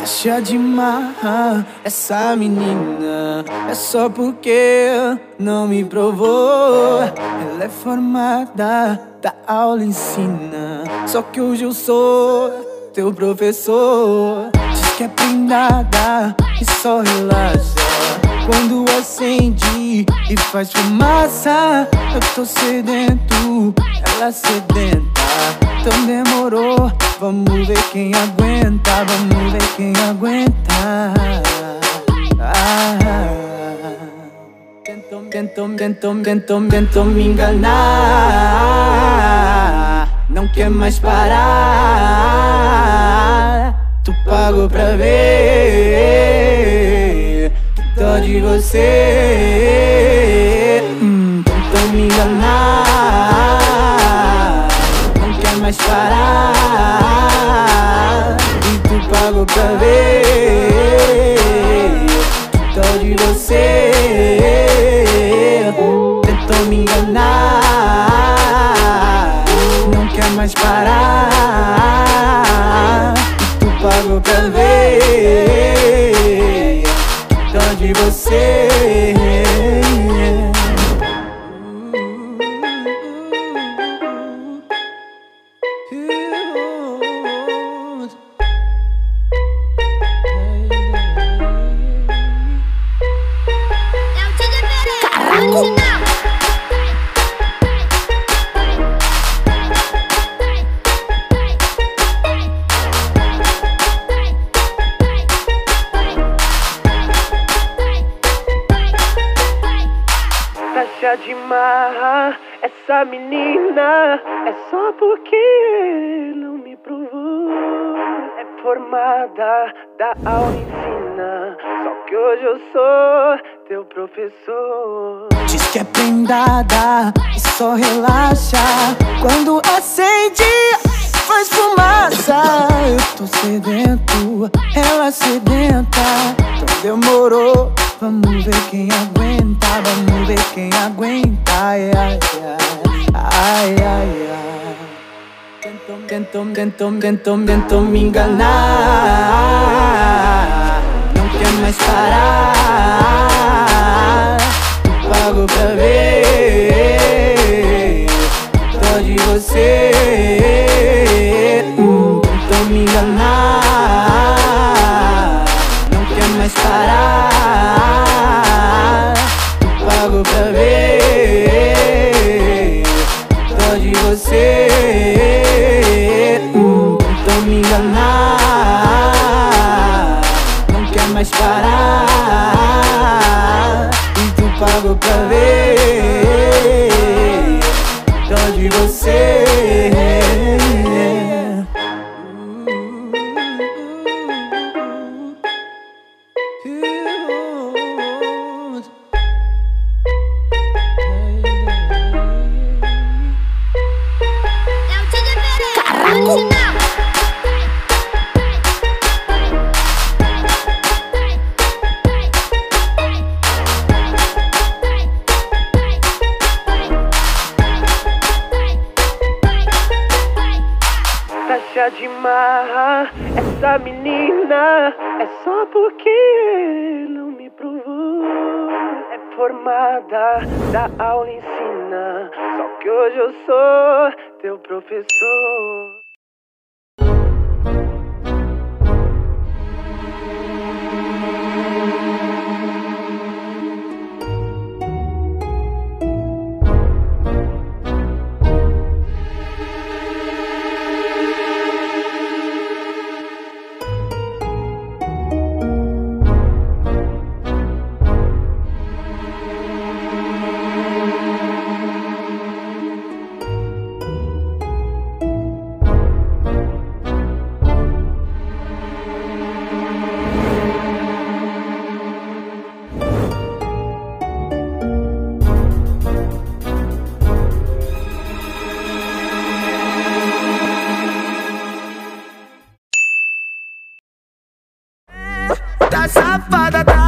Deixa de marrar essa menina. É só porque não me provou. Ela é formada, da aula ensina. Só que hoje eu sou teu professor. Diz que é prendada e só relaxa quando acende e faz fumaça. Eu tô sedento, ela sedenta. Então demorou, vamos ver quem aguenta. Vamos ver quem aguenta. Tentou me enganar. Não quer mais parar. Tu pagou pra ver. Que dó de você. Tentou me enganar. Não quer mais parar. E tu pagou pra ver. Que dó de você. Tentou me enganar. Não quer mais parar. E tu pagou pra ver. Que dó de você. Deixa de marrar essa menina. É só porque não me provou. É formada, da aula ensina. Só que hoje eu sou teu professor. Diz que é prendada e só relaxa quando acende, faz fumaça. Eu tô sedento, ela sedenta. Então demorou, vamos ver quem aguenta. Vamos ver quem aguenta. Ai, ai, ai, ai, ai. Tentou me enganar. Não quer mais parar. Tu pagou pra ver. Dó de você. Tentou me enganar. Não quer mais parar. Tu pagou pra ver. Dó de você. Tentou me enganar. Não quer mais parar. E tu pagou pra ver. Dó de você. Deixa de marrar essa menina. É só porque não me provou. É formada, da aula ensina. Só que hoje eu sou teu professor. Tá safada, tá